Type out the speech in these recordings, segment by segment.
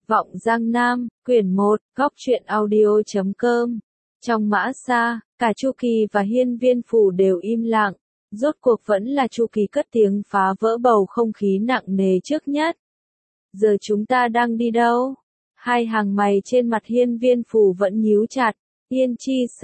Vọng Giang Nam, quyển 1, góc truyện audio.com. Trong mã xa, cả Chu Kỳ và Hiên Viên Phủ đều im lặng. Rốt cuộc vẫn là Chu Kỳ cất tiếng phá vỡ bầu không khí nặng nề trước nhất. Giờ chúng ta đang đi đâu? Hai hàng mày trên mặt Hiên Viên Phủ vẫn nhíu chặt. Yên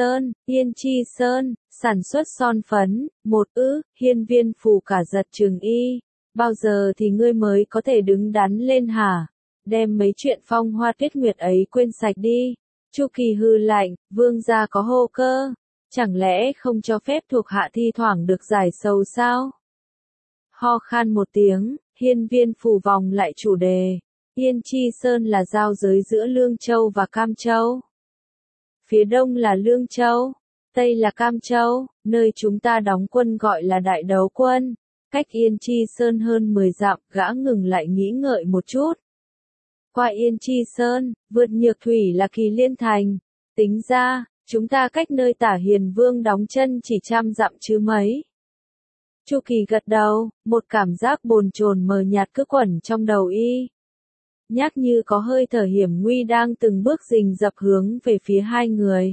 Chi Sơn, sản xuất son phấn, Hiên Viên Phủ cả giật trường y. Bao giờ thì ngươi mới có thể đứng đắn lên hả? Đem mấy chuyện phong hoa tuyết nguyệt ấy quên sạch đi. Chu Kỳ hừ lạnh, vương gia có hô cơ. Chẳng lẽ không cho phép thuộc hạ thi thoảng được giải sầu sao? Ho khan một tiếng, Hiên Viên Phủ vòng lại chủ đề. Yên Chi Sơn là giao giới giữa Lương Châu và Cam Châu. Phía đông là Lương Châu, tây là Cam Châu, nơi chúng ta đóng quân gọi là Đại Đấu Quân. Cách Yên Chi Sơn hơn 10 dặm, gã ngừng lại nghĩ ngợi một chút. Qua Yên Chi Sơn, vượt Nhược Thủy là Kỳ Liên Thành. Tính ra, chúng ta cách nơi Tả Hiền Vương đóng chân chỉ 100 dặm chứ mấy. Chu Kỳ gật đầu, một cảm giác bồn chồn mờ nhạt cứ quẩn trong đầu y. Nhắc như có hơi thở hiểm nguy đang từng bước rình rập hướng về phía hai người.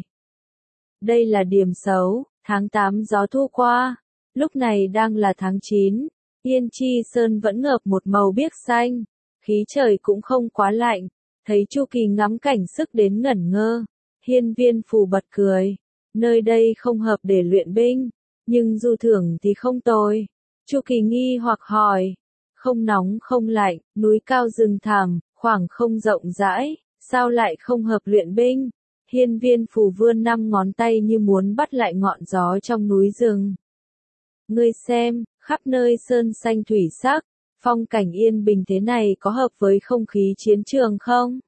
Đây là điểm xấu, tháng 8 gió thu qua. Lúc này đang là tháng 9, Yên Chi Sơn vẫn ngợp một màu biếc xanh, khí trời cũng không quá lạnh, thấy Chu Kỳ ngắm cảnh sức đến ngẩn ngơ, Hiên Viên Phủ bật cười, nơi đây không hợp để luyện binh, nhưng du thưởng thì không tồi. Chu Kỳ nghi hoặc hỏi, không nóng không lạnh, núi cao rừng thẳm, khoảng không rộng rãi, sao lại không hợp luyện binh? Hiên Viên Phủ vươn 5 ngón tay như muốn bắt lại ngọn gió trong núi rừng. Ngươi xem, khắp nơi sơn xanh thủy sắc, phong cảnh yên bình thế này có hợp với không khí chiến trường không?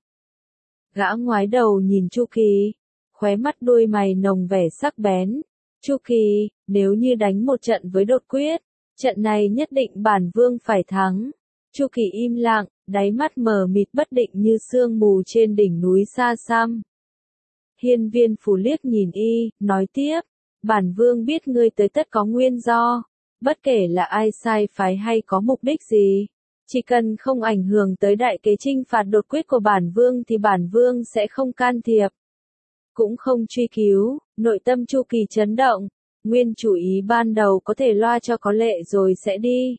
Gã ngoái đầu nhìn Chu Kỳ, khóe mắt đuôi mày nồng vẻ sắc bén. Chu Kỳ, nếu như đánh một trận với Đột Quyết, trận này nhất định bản vương phải thắng. Chu Kỳ im lặng, đáy mắt mờ mịt bất định như sương mù trên đỉnh núi xa xăm. Hiên Viên Phủ liếc nhìn y, nói tiếp. Bản vương biết ngươi tới tất có nguyên do, bất kể là ai sai phái hay có mục đích gì, chỉ cần không ảnh hưởng tới đại kế chinh phạt Đột Quyết của bản vương thì bản vương sẽ không can thiệp, cũng không truy cứu. Nội tâm Chu Kỳ chấn động, nguyên chủ ý ban đầu có thể loa cho có lệ rồi sẽ đi.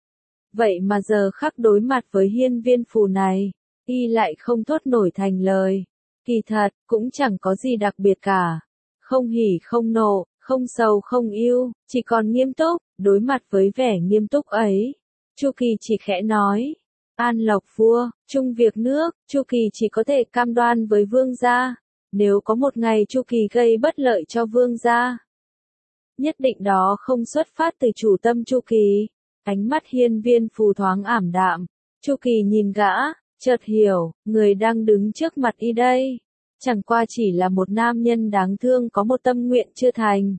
Vậy mà giờ khắc đối mặt với Hiên Viên Phủ này, y lại không thốt nổi thành lời. Kỳ thật, cũng chẳng có gì đặc biệt cả. Không hỉ không nộ, không sầu không yêu, chỉ còn nghiêm túc. Đối mặt với vẻ nghiêm túc ấy, Chu Kỳ chỉ khẽ nói, An Lộc vua, chung việc nước. Chu Kỳ chỉ có thể cam đoan với vương gia, nếu có một ngày Chu Kỳ gây bất lợi cho vương gia, nhất định đó không xuất phát từ chủ tâm Chu Kỳ. Ánh mắt Hiên Viên Phủ thoáng ảm đạm, Chu Kỳ nhìn gã, chợt hiểu, người đang đứng trước mặt y đây, chẳng qua chỉ là một nam nhân đáng thương có một tâm nguyện chưa thành.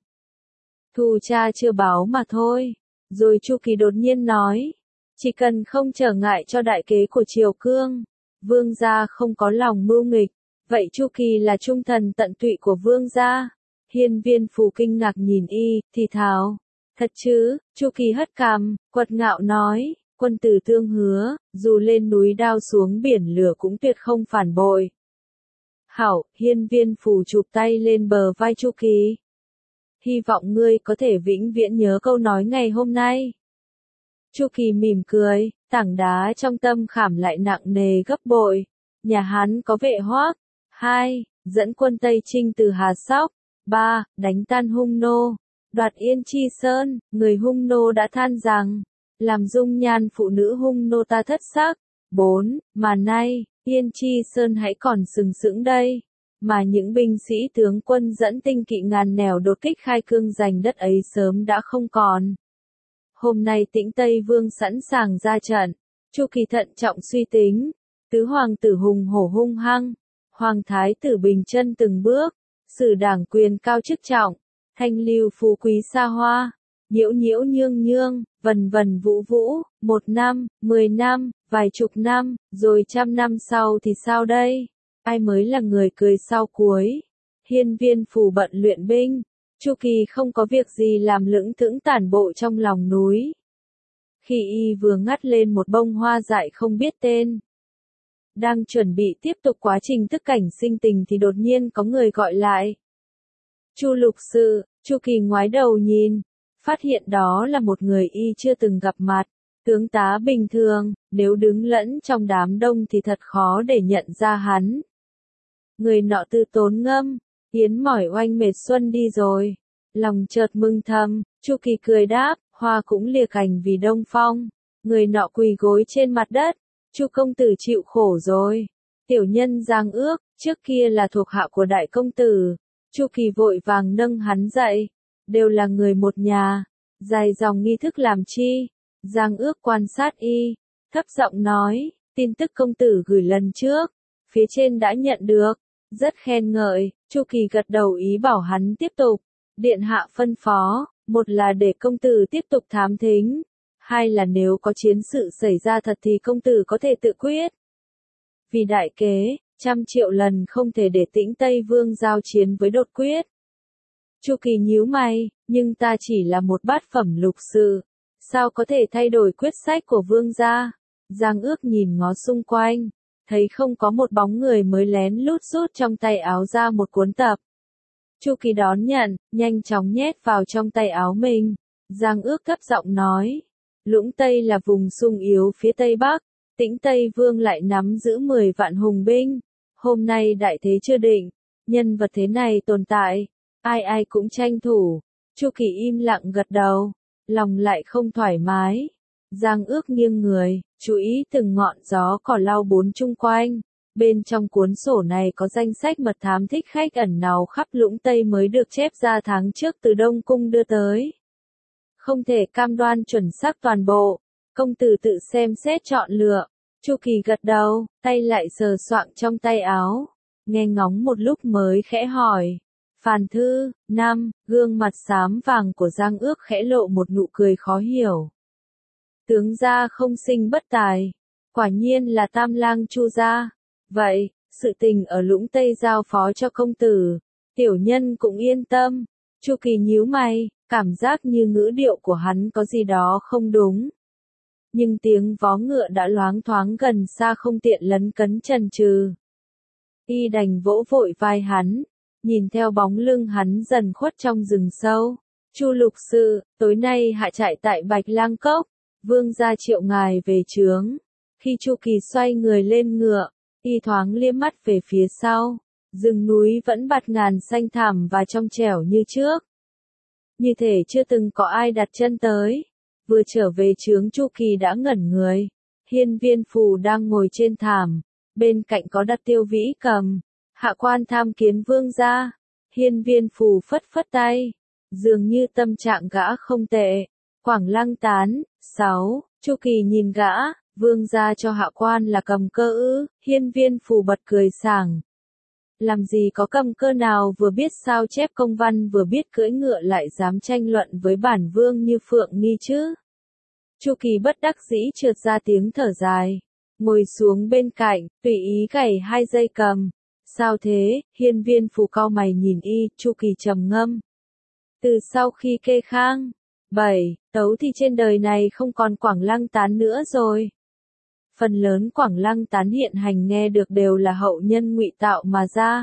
Thù cha chưa báo mà thôi. Rồi Chu Kỳ đột nhiên nói, chỉ cần không trở ngại cho đại kế của Triều Cương, vương gia không có lòng mưu nghịch, vậy Chu Kỳ là trung thần tận tụy của vương gia. Hiên Viên Phủ kinh ngạc nhìn y, thì thào, thật chứ? Chu Kỳ hất cằm, quật ngạo nói, quân tử tương hứa, dù lên núi đao xuống biển lửa cũng tuyệt không phản bội. Hảo, Hiên Viên Phủ chụp tay lên bờ vai Chu Kỳ. Hy vọng ngươi có thể vĩnh viễn nhớ câu nói ngày hôm nay. Chu Kỳ mỉm cười, tảng đá trong tâm khảm lại nặng nề gấp bội. Nhà Hán có vệ Hoác. 2. Dẫn quân Tây Chinh từ Hà Sóc. 3. Đánh tan hung nô. Đoạt Yên Chi Sơn, người hung nô đã than rằng, làm dung nhan phụ nữ hung nô ta thất sắc. 4. Mà nay, Yên Chi Sơn hãy còn sừng sững đây, mà những binh sĩ tướng quân dẫn tinh kỵ ngàn nẻo đột kích khai cương giành đất ấy sớm đã không còn. Hôm nay Tĩnh Tây Vương sẵn sàng ra trận. Chu Kỳ thận trọng suy tính, tứ hoàng tử hùng hổ hung hăng, hoàng thái tử bình chân từng bước, sử đảng quyền cao chức trọng, thanh lưu phú quý xa hoa, nhiễu nhiễu nhương nhương, vần vần vũ vũ, 1 năm, 10 năm, vài chục năm, rồi 100 năm sau thì sao đây? Ai mới là người cười sau cuối? Hiên Viên Phủ bận luyện binh, Chu Kỳ không có việc gì làm lững thững tản bộ trong lòng núi. Khi y vừa ngắt lên một bông hoa dại không biết tên, Đang chuẩn bị tiếp tục quá trình thức cảnh sinh tình thì đột nhiên có người gọi lại. Chu lục sự, Chu Kỳ ngoái đầu nhìn, phát hiện đó là một người y chưa từng gặp mặt, tướng tá bình thường, nếu đứng lẫn trong đám đông thì thật khó để nhận ra hắn. Người nọ tư tốn ngâm, Yến mỏi oanh mệt xuân đi rồi. Lòng chợt mừng thầm, Chu Kỳ cười đáp, hoa cũng lìa cành vì đông phong. Người nọ quỳ gối trên mặt đất, Chu công tử chịu khổ rồi. Tiểu nhân Giang Ước, trước kia là thuộc hạ của đại công tử. Chu Kỳ vội vàng nâng hắn dậy, đều là người một nhà, dài dòng nghi thức làm chi. Giang Ước quan sát y, thấp giọng nói, tin tức công tử gửi lần trước, phía trên đã nhận được, rất khen ngợi. Chu Kỳ gật đầu ý bảo hắn tiếp tục. Điện hạ phân phó, một là để công tử tiếp tục thám thính, hai là nếu có chiến sự xảy ra thật thì công tử có thể tự quyết. Vì đại kế, 100.000.000 lần không thể để Tĩnh Tây Vương giao chiến với Đột Quyết. Chu Kỳ nhíu mày, nhưng ta chỉ là một bát phẩm lục sự, sao có thể thay đổi quyết sách của vương gia? Giang Ước nhìn ngó xung quanh, thấy không có một bóng người mới lén lút rút trong tay áo ra một cuốn tập. Chu Kỳ đón nhận, nhanh chóng nhét vào trong tay áo mình. Giang Ước thấp giọng nói, Lũng Tây là vùng sung yếu phía Tây Bắc, Tĩnh Tây Vương lại nắm giữ 10 vạn hùng binh. Hôm nay đại thế chưa định, nhân vật thế này tồn tại, ai ai cũng tranh thủ. Chu Kỳ im lặng gật đầu, lòng lại không thoải mái. Giang Ước nghiêng người, chú ý từng ngọn gió cỏ lau bốn chung quanh. Bên trong cuốn sổ này có danh sách mật thám thích khách ẩn náu khắp Lũng Tây mới được chép ra tháng trước từ Đông Cung đưa tới. Không thể cam đoan chuẩn xác toàn bộ, công tử tự xem xét chọn lựa. Chu Kỳ gật đầu, tay lại sờ soạng trong tay áo, nghe ngóng một lúc mới khẽ hỏi. Phàn thư, gương mặt xám vàng của Giang Ước khẽ lộ một nụ cười khó hiểu. Tướng gia không sinh bất tài, quả nhiên là Tam lang Chu gia. Vậy, sự tình ở Lũng Tây giao phó cho công tử, tiểu nhân cũng yên tâm. Chu Kỳ nhíu mày, cảm giác như ngữ điệu của hắn có gì đó không đúng. Nhưng tiếng vó ngựa đã loáng thoáng gần xa không tiện lấn cấn chần chừ. Y đành vỗ vội vai hắn, nhìn theo bóng lưng hắn dần khuất trong rừng sâu. Chu lục sự, tối nay hạ trại tại Bạch Lang Cốc, vương gia triệu ngài về trướng. Khi Chu Kỳ xoay người lên ngựa, y thoáng liếc mắt về phía sau, rừng núi vẫn bạt ngàn xanh thẳm và trong trẻo như trước. Như thể chưa từng có ai đặt chân tới. Vừa trở về trướng Chu Kỳ đã ngẩn người. Hiên Viên Phù đang ngồi trên thảm, bên cạnh có đặt Tiêu Vĩ Cầm. Hạ quan tham kiến vương gia. Hiên Viên Phù phất phất tay, dường như tâm trạng gã không tệ. Quảng Lăng Tán, 6, Chu Kỳ nhìn gã, vương gia cho hạ quan là cầm cơ ư? Hiên Viên Phù bật cười sảng. Làm gì có cầm cơ nào vừa biết sao chép công văn vừa biết cưỡi ngựa lại dám tranh luận với bản vương như Phượng Nghi chứ? Chu Kỳ bất đắc dĩ trượt ra tiếng thở dài, ngồi xuống bên cạnh, tùy ý gảy 2 dây cầm. Sao thế? Hiên Viên Phù cau mày nhìn y. Chu Kỳ trầm ngâm. Từ sau khi kê khang 7 tấu thì trên đời này không còn Quảng Lăng Tán nữa rồi. Phần lớn Quảng Lăng Tán hiện hành nghe được đều là hậu nhân ngụy tạo mà ra.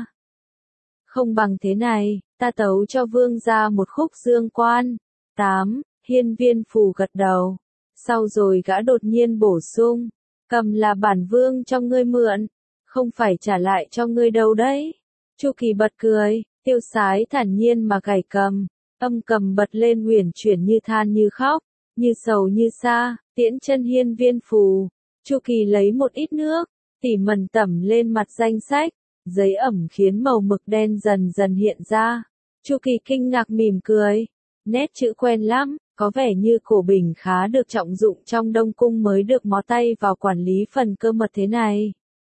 Không bằng thế này, ta tấu cho vương gia một khúc Dương Quan. 8, Hiên Viên Phù gật đầu. Sau rồi gã đột nhiên bổ sung, cầm là bản vương cho ngươi mượn, không phải trả lại cho ngươi đâu đấy. Chu Kỳ bật cười, tiêu sái thản nhiên mà gảy cầm, âm cầm bật lên uyển chuyển như than như khóc, như sầu như xa, tiễn chân Hiên Viên Phù. Chu Kỳ lấy một ít nước, tỉ mẩn tẩm lên mặt danh sách, giấy ẩm khiến màu mực đen dần dần hiện ra. Chu Kỳ kinh ngạc mỉm cười, nét chữ quen lắm, có vẻ như cổ bình khá được trọng dụng trong Đông Cung mới được mó tay vào quản lý phần cơ mật thế này.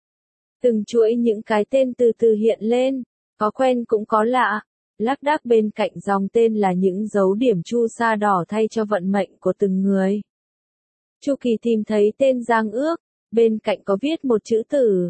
Từng chuỗi những cái tên từ từ hiện lên, có quen cũng có lạ, lác đác bên cạnh dòng tên là những dấu điểm chu sa đỏ thay cho vận mệnh của từng người. Chu Kỳ tìm thấy tên Giang Ước, bên cạnh có viết một chữ tử,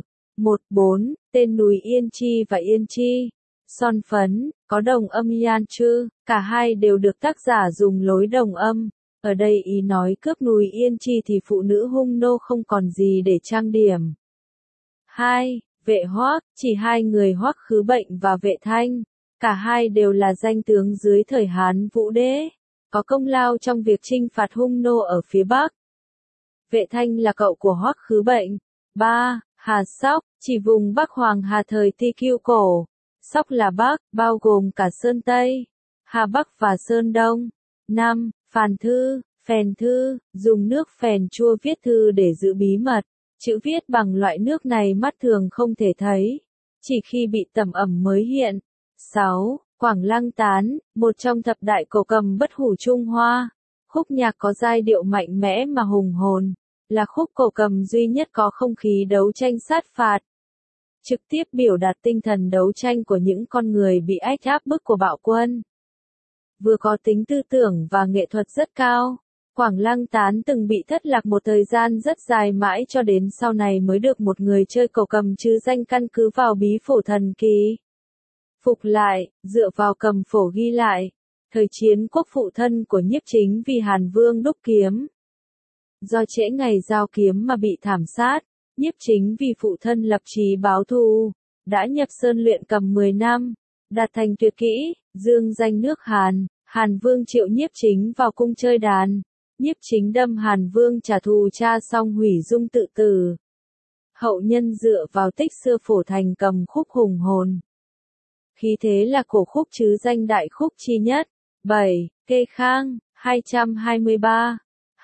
14, tên núi Yên Chi và Yên Chi. Son phấn, có đồng âm Yan Chư, cả hai đều được tác giả dùng lối đồng âm. Ở đây ý nói cướp núi Yên Chi thì phụ nữ hung nô không còn gì để trang điểm. 2. Vệ Hoắc, chỉ hai người Hoắc Khứ Bệnh và Vệ Thanh, cả hai đều là danh tướng dưới thời Hán Vũ Đế, có công lao trong việc chinh phạt hung nô ở phía Bắc. Vệ Thanh là cậu của Hoắc Khứ Bệnh. 3. Hà Sóc, chỉ vùng Bắc Hoàng Hà thời Ti Kiêu Cổ. Sóc là Bắc, bao gồm cả Sơn Tây, Hà Bắc và Sơn Đông. 5. Phàn Thư, Phèn Thư, dùng nước phèn chua viết thư để giữ bí mật. Chữ viết bằng loại nước này mắt thường không thể thấy, chỉ khi bị tẩm ẩm mới hiện. 6. Quảng Lăng Tán, một trong thập đại cổ cầm bất hủ Trung Hoa. Khúc nhạc có giai điệu mạnh mẽ mà hùng hồn, là khúc cổ cầm duy nhất có không khí đấu tranh sát phạt, trực tiếp biểu đạt tinh thần đấu tranh của những con người bị áp bức của bạo quân. Vừa có tính tư tưởng và nghệ thuật rất cao, Quảng Lăng Tán từng bị thất lạc một thời gian rất dài mãi cho đến sau này mới được một người chơi cổ cầm trứ danh căn cứ vào bí phổ thần kỳ phục lại, dựa vào cầm phổ ghi lại, thời chiến quốc phụ thân của Nhiếp Chính vì Hàn Vương đúc kiếm. Do trễ ngày giao kiếm mà bị thảm sát, Nhiếp Chính vì phụ thân lập chí báo thù, đã nhập sơn luyện cầm 10 năm, đạt thành tuyệt kỹ, dương danh nước Hàn. Hàn Vương triệu Nhiếp Chính vào cung chơi đàn, Nhiếp Chính đâm Hàn Vương trả thù cha xong hủy dung tự tử. Hậu nhân dựa vào tích xưa phổ thành cầm khúc hùng hồn. Khí thế là cổ khúc trứ danh đại khúc chi nhất. 7. Kê Khang, 223,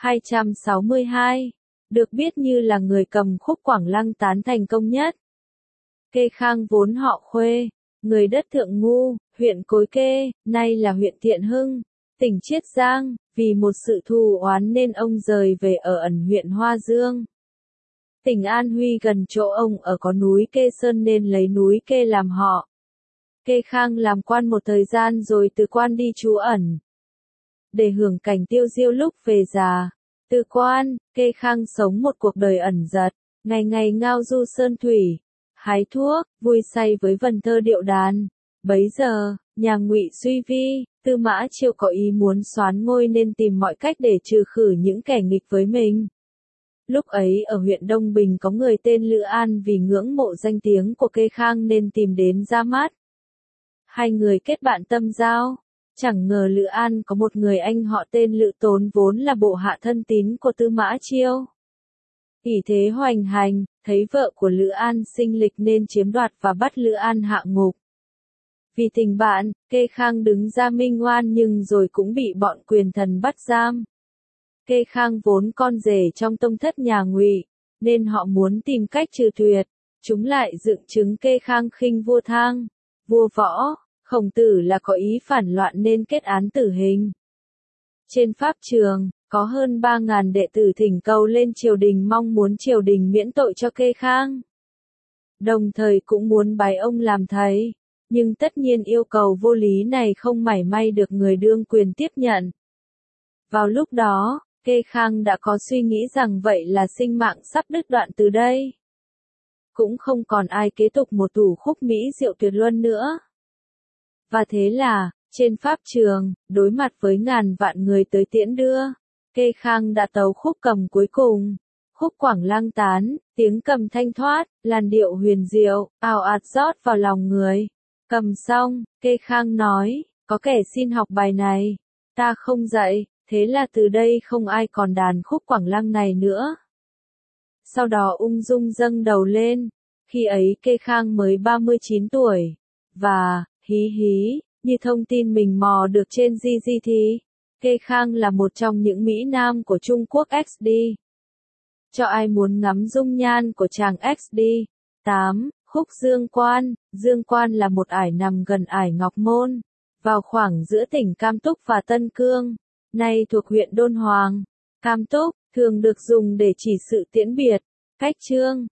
262, được biết như là người cầm khúc Quảng Lăng Tán thành công nhất. Kê Khang vốn họ Khuê, người đất Thượng Ngu, huyện Cối Kê, nay là huyện Thiện Hưng, tỉnh Chiết Giang, vì một sự thù oán nên ông rời về ở ẩn huyện Hoa Dương. Tỉnh An Huy gần chỗ ông ở có núi Kê Sơn nên lấy núi Kê làm họ. Kê Khang làm quan một thời gian rồi từ quan đi trú ẩn, để hưởng cảnh tiêu diêu lúc về già. Từ quan, Kê Khang sống một cuộc đời ẩn dật, ngày ngày ngao du sơn thủy, hái thuốc, vui say với vần thơ điệu đàn. Bấy giờ, nhà Ngụy Duy Vi, Tư Mã Chiêu có ý muốn soán ngôi nên tìm mọi cách để trừ khử những kẻ nghịch với mình. Lúc ấy ở huyện Đông Bình có người tên Lữ An vì ngưỡng mộ danh tiếng của Kê Khang nên tìm đến ra mắt. Hai người kết bạn tâm giao. Chẳng ngờ Lữ An có một người anh họ tên Lữ Tốn vốn là bộ hạ thân tín của Tư Mã Chiêu. Ỷ thế hoành hành, thấy vợ của Lữ An sinh lịch nên chiếm đoạt và bắt Lữ An hạ ngục. Vì tình bạn, Kê Khang đứng ra minh oan nhưng rồi cũng bị bọn quyền thần bắt giam. Kê Khang vốn con rể trong tông thất nhà Ngụy, nên họ muốn tìm cách trừ tuyệt. Chúng lại dựng chứng Kê Khang khinh vua Thang, vua Võ, Khổng Tử là có ý phản loạn nên kết án tử hình. Trên pháp trường, có hơn 3.000 đệ tử thỉnh cầu lên triều đình mong muốn triều đình miễn tội cho Kê Khang. Đồng thời cũng muốn bái ông làm thầy, nhưng tất nhiên yêu cầu vô lý này không mảy may được người đương quyền tiếp nhận. Vào lúc đó, Kê Khang đã có suy nghĩ rằng vậy là sinh mạng sắp đứt đoạn từ đây. Cũng không còn ai kế tục một tủ khúc mỹ diệu tuyệt luân nữa. Và thế là, trên pháp trường, đối mặt với ngàn vạn người tới tiễn đưa, Kê Khang đã tấu khúc cầm cuối cùng. Khúc Quảng Lăng Tán, tiếng cầm thanh thoát, làn điệu huyền diệu, ào ạt rót vào lòng người. Cầm xong, Kê Khang nói, có kẻ xin học bài này, ta không dạy, thế là từ đây không ai còn đàn khúc Quảng Lăng này nữa. Sau đó ung dung dâng đầu lên, khi ấy Kê Khang mới 39 tuổi, và, hí, như thông tin mình mò được trên GG thì, Kê Khang là một trong những Mỹ Nam của Trung Quốc XD. Cho ai muốn ngắm dung nhan của chàng XD. 8. Khúc Dương Quan. Dương Quan là một ải nằm gần ải Ngọc Môn, vào khoảng giữa tỉnh Cam Túc và Tân Cương, nay thuộc huyện Đôn Hoàng. Cam Túc thường được dùng để chỉ sự tiễn biệt, cách trương,